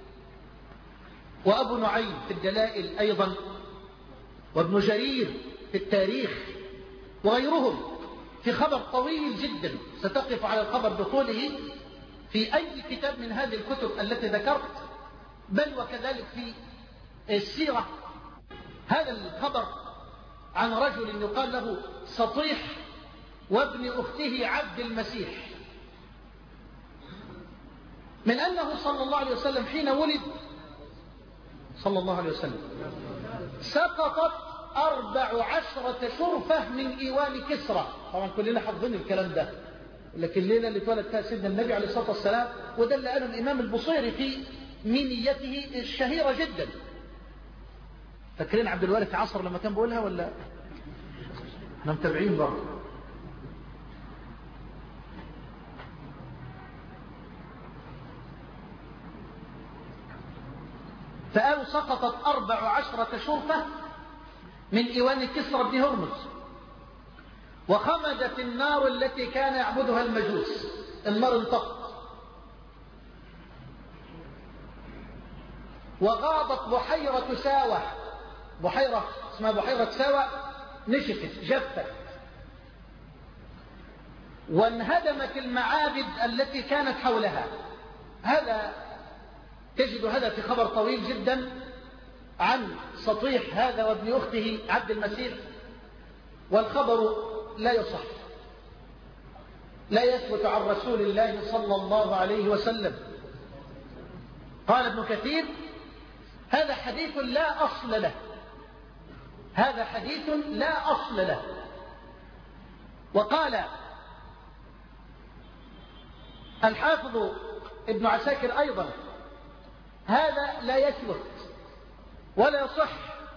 وأبو نعيم في الدلائل أيضا، وابن جرير في التاريخ، وغيرهم في خبر طويل جدا ستقف على الخبر بطوله في أي كتاب من هذه الكتب التي ذكرت، بل وكذلك في السيرة. هذا الخبر عن رجل يقال له سطيح وابن أخته عبد المسيح، من أنه صلى الله عليه وسلم حين ولد صلى الله عليه وسلم سقطت أربع عشرة شرفة من إيوان كسرى. طبعا كلنا حافظين الكلام ده، لكن الليلة اللي اتولد فيها سيدنا النبي عليه الصلاة والسلام، وده اللي قاله الإمام البصيري في منيته الشهيرة جدا. فاكرين عبد الوارث عصر لما كان بيقولها ولا احنا متابعين برضه؟ فقالوا سقطت أربع عشرة شرفة من إيوان كسرى بن هرمز، وخمدت النار التي كان يعبدها المجوس. النار انطفت، وغاضت بحيرة ساوة، بحيرة اسمها بحيرة ساوة نشفت جفت، وانهدمت المعابد التي كانت حولها. هذا تجد هذا في خبر طويل جدا عن سطيح هذا وابن أخته عبد المسيح، والخبر لا يصح، لا يثبت عن رسول الله صلى الله عليه وسلم. قال ابن كثير: هذا حديث لا أصل له، هذا حديث لا أصل له. وقال الحافظ ابن عساكر أيضا: هذا لا يثبت ولا يصح،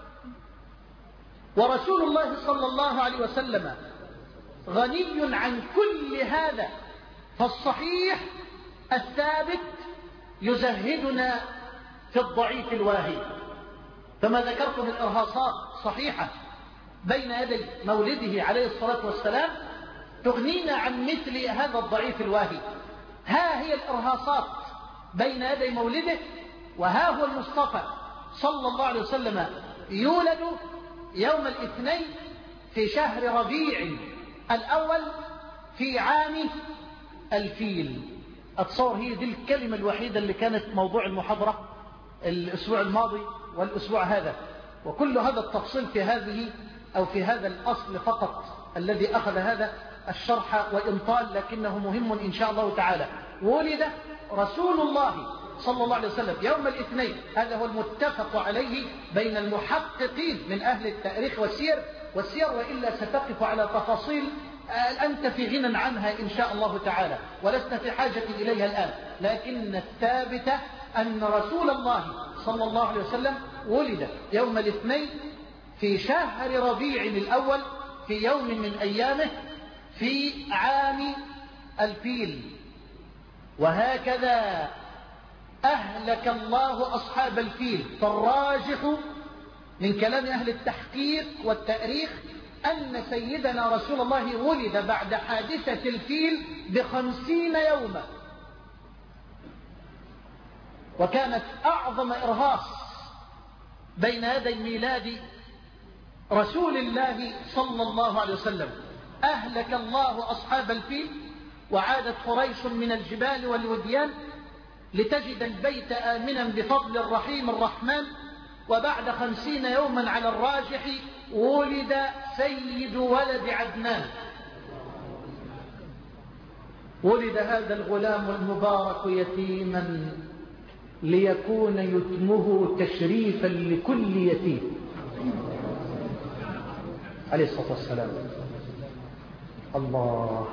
ورسول الله صلى الله عليه وسلم غني عن كل هذا، فالصحيح الثابت يزهدنا في الضعيف الواهي. فما ذكرت من إرهاصات صحيحة بين يدي مولده عليه الصلاة والسلام تغنينا عن مثل هذا الضعيف الواهي. ها هي الإرهاصات بين يدي مولده، وها هو المصطفى صلى الله عليه وسلم يولد يوم الاثنين في شهر ربيع الأول في عام الفيل. أتصور هي دي الكلمة الوحيدة اللي كانت موضوع المحاضرة الأسبوع الماضي والأسبوع هذا، وكل هذا التفصيل في هذه أو في هذا الأصل فقط الذي أخذ هذا الشرح وإن طال لكنه مهم إن شاء الله تعالى. ولد رسول الله صلى الله عليه وسلم يوم الاثنين، هذا هو المتفق عليه بين المحققين من أهل التاريخ والسير والسير وإلا ستقف على تفاصيل أنت في غنى عنها إن شاء الله تعالى ولسنا في حاجة إليها الآن، لكن الثابت أن رسول الله صلى الله عليه وسلم ولد يوم الاثنين في شهر ربيع الأول في يوم من أيامه في عام الفيل. وهكذا أهلك الله أصحاب الفيل. فالراجح من كلام أهل التحقيق والتاريخ أن سيدنا رسول الله ولد بعد حادثة الفيل بخمسين يوما، وكانت أعظم إرهاص بين يدي ميلاد رسول الله صلى الله عليه وسلم. أهلك الله أصحاب الفيل، وعادت قريش من الجبال والوديان لتجد البيت آمنا بفضل الرحيم الرحمن. وبعد خمسين يوما على الراجح ولد سيد ولد عدنان. ولد هذا الغلام المبارك يتيما ليكون يتمه تشريفا لكل يتيم عليه الصلاة والسلام. الله.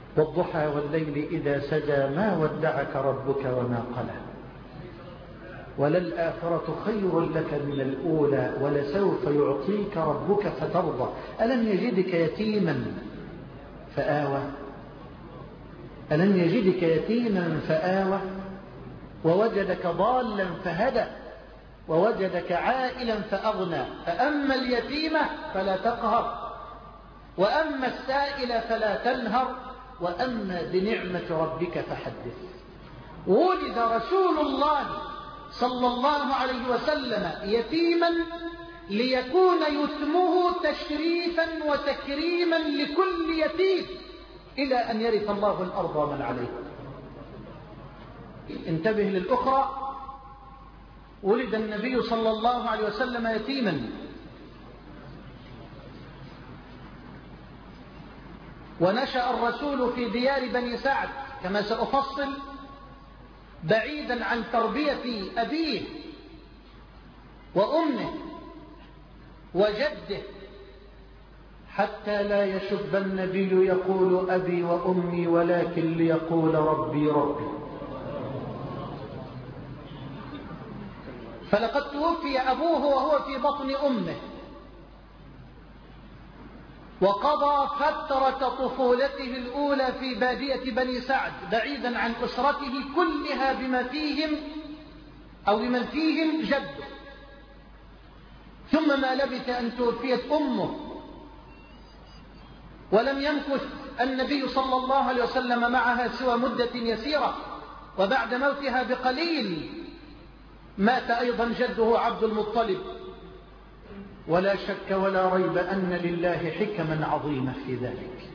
والضحى والليل إذا سجى ما ودعك ربك وما قلى وللآخرة خير لك من الأولى ولسوف يعطيك ربك فترضى. ألم يجدك يتيما فآوى ألم يجدك يتيما فآوى ووجدك ضالا فهدى ووجدك عائلا فأغنى. فأما اليتيم فلا تقهر وأما السائل فلا تنهر وأما بنعمة ربك فحدث. ولد رسول الله صلى الله عليه وسلم يتيما ليكون يتمه تشريفا وتكريما لكل يتيم إلى أن يرث الله الأرض ومن عليها. انتبه للأخرى. ولد النبي صلى الله عليه وسلم يتيما ونشأ الرسول في ديار بني سعد كما سأفصل بعيدا عن تربية أبيه وأمه وجده حتى لا يشب النبي يقول أبي وأمي ولكن ليقول ربي ربي. فلقد توفي أبوه وهو في بطن أمه وقضى فترة طفولته الأولى في بادية بني سعد بعيدا عن أسرته كلها بما فيهم أو بمن فيهم جده. ثم ما لبث أن توفيت أمه ولم يمكث النبي صلى الله عليه وسلم معها سوى مدة يسيرة وبعد موتها بقليل مات أيضا جده عبد المطلب. ولا شك ولا ريب أن لله حكما عظيمة في ذلك.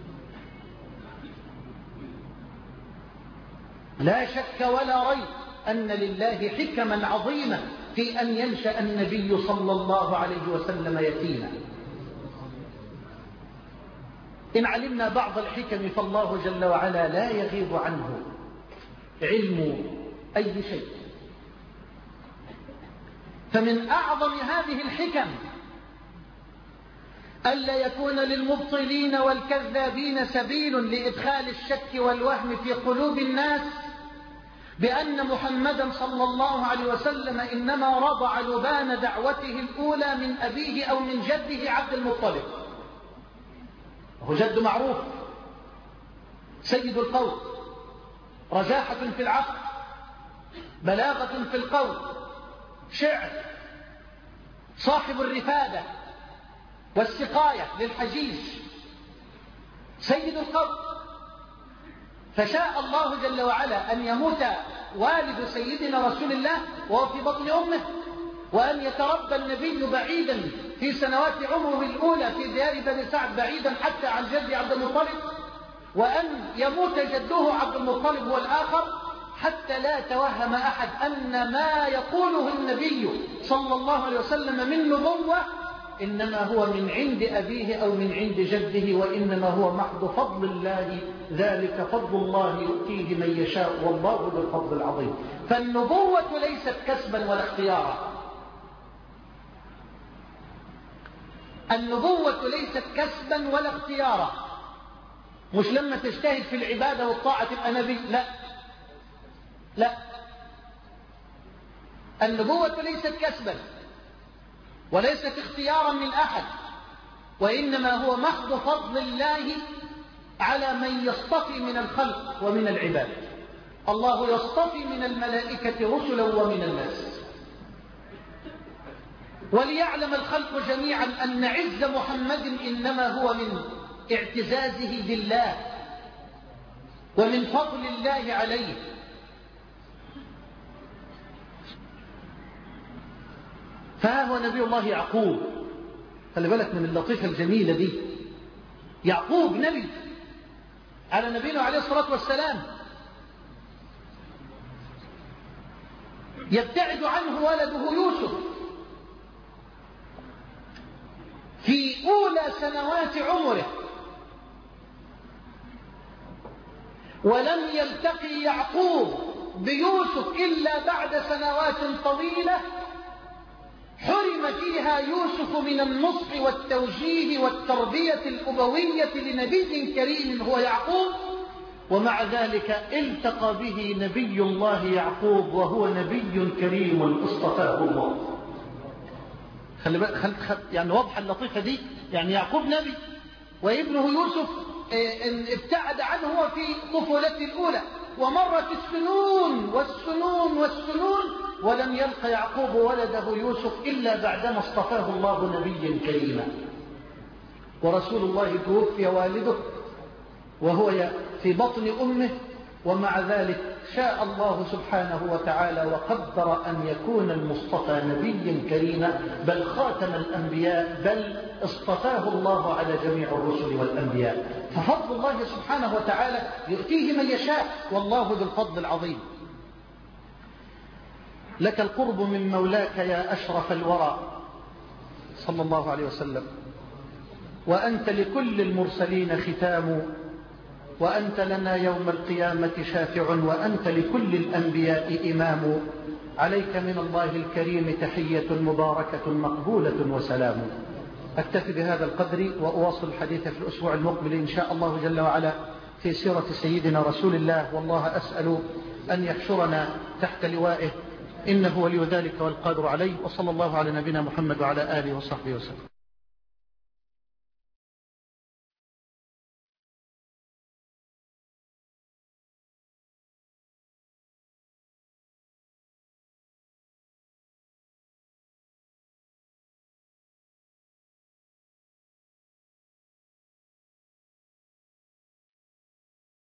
لا شك ولا ريب أن لله حكما عظيمة في أن ينشأ النبي صلى الله عليه وسلم يتيما. إن علمنا بعض الحكم فالله جل وعلا لا يغيب عنه علم أي شيء. فمن أعظم هذه الحكم ألا يكون للمبطلين والكذابين سبيل لإدخال الشك والوهم في قلوب الناس بأن محمدا صلى الله عليه وسلم إنما رضع لبان دعوته الأولى من أبيه أو من جده عبد المطلب. هو جد معروف، سيد القوم، رجاحة في العقل، بلاغة في القول، شعر، صاحب الرفادة والسقاية للحجيج، سيد القوم. فشاء الله جل وعلا أن يموت والد سيدنا رسول الله وهو في بطن أمه، وأن يتربى النبي بعيدا في سنوات عمره الأولى في ديار بني سعد بعيدا حتى عن جد عبد المطلب، وأن يموت جده عبد المطلب هو الآخر، حتى لا توهم أحد أن ما يقوله النبي صلى الله عليه وسلم من نبوة إنما هو من عند أبيه أو من عند جده، وإنما هو محض فضل الله، ذلك فضل الله يؤتيه من يشاء والله ذو الفضل العظيم. فالنبوة ليست كسبا ولا اختيارا. النبوة ليست كسبا ولا اختيارا. مش لما تجتهد في العبادة والطاعة تبقى نبي، لا لا. النبوة ليست كسبا وليست اختيارا من أحد، وإنما هو محض فضل الله على من يصطفي من الخلق ومن العباد. الله يصطفي من الملائكة رسلا ومن الناس. وليعلم الخلق جميعا أن عز محمد إنما هو من اعتزازه بالله ومن فضل الله عليه. فها هو نبي الله يعقوب، خلي بالك من اللطيفة الجميلة دي. يعقوب نبي على نبينا عليه الصلاة والسلام، يبتعد عنه ولده يوسف في أولى سنوات عمره، ولم يلتقي يعقوب بيوسف إلا بعد سنوات طويلة حرم فيها يوسف من النصح والتوجيه والتربية الأبوية لنبي كريم هو يعقوب، ومع ذلك التقى به نبي الله يعقوب وهو نبي كريم اصطفاه الله. خلي بقى خل... خل... يعني واضحة اللطيفة دي، يعني يعقوب نبي وابنه يوسف ابتعد عنه هو في طفولته الأولى، ومرت السنون والسنون والسنون ولم يلق يعقوب ولده يوسف إلا بعدما اصطفاه الله نبيا كريما. ورسول الله توفي والده وهو في بطن أمه، ومع ذلك شاء الله سبحانه وتعالى وقدر أن يكون المصطفى نبيا كريما، بل خاتم الأنبياء، بل اصطفاه الله على جميع الرسل والأنبياء. ففضل الله سبحانه وتعالى يؤتيه من يشاء، والله ذو الفضل العظيم. لك القرب من مولاك يا أشرف الورى صلى الله عليه وسلم، وأنت لكل المرسلين ختام، وأنت لنا يوم القيامة شافع، وأنت لكل الأنبياء إمام. عليك من الله الكريم تحية مباركة مقبولة وسلام. أكتفي بهذا القدر وأواصل الحديث في الأسبوع المقبل إن شاء الله جل وعلا في سيرة سيدنا رسول الله، والله أسأل أن يحشرنا تحت لوائه، إنه ولي ذلك والقادر عليه. وصلى الله على نبينا محمد وعلى آله وصحبه وسلم.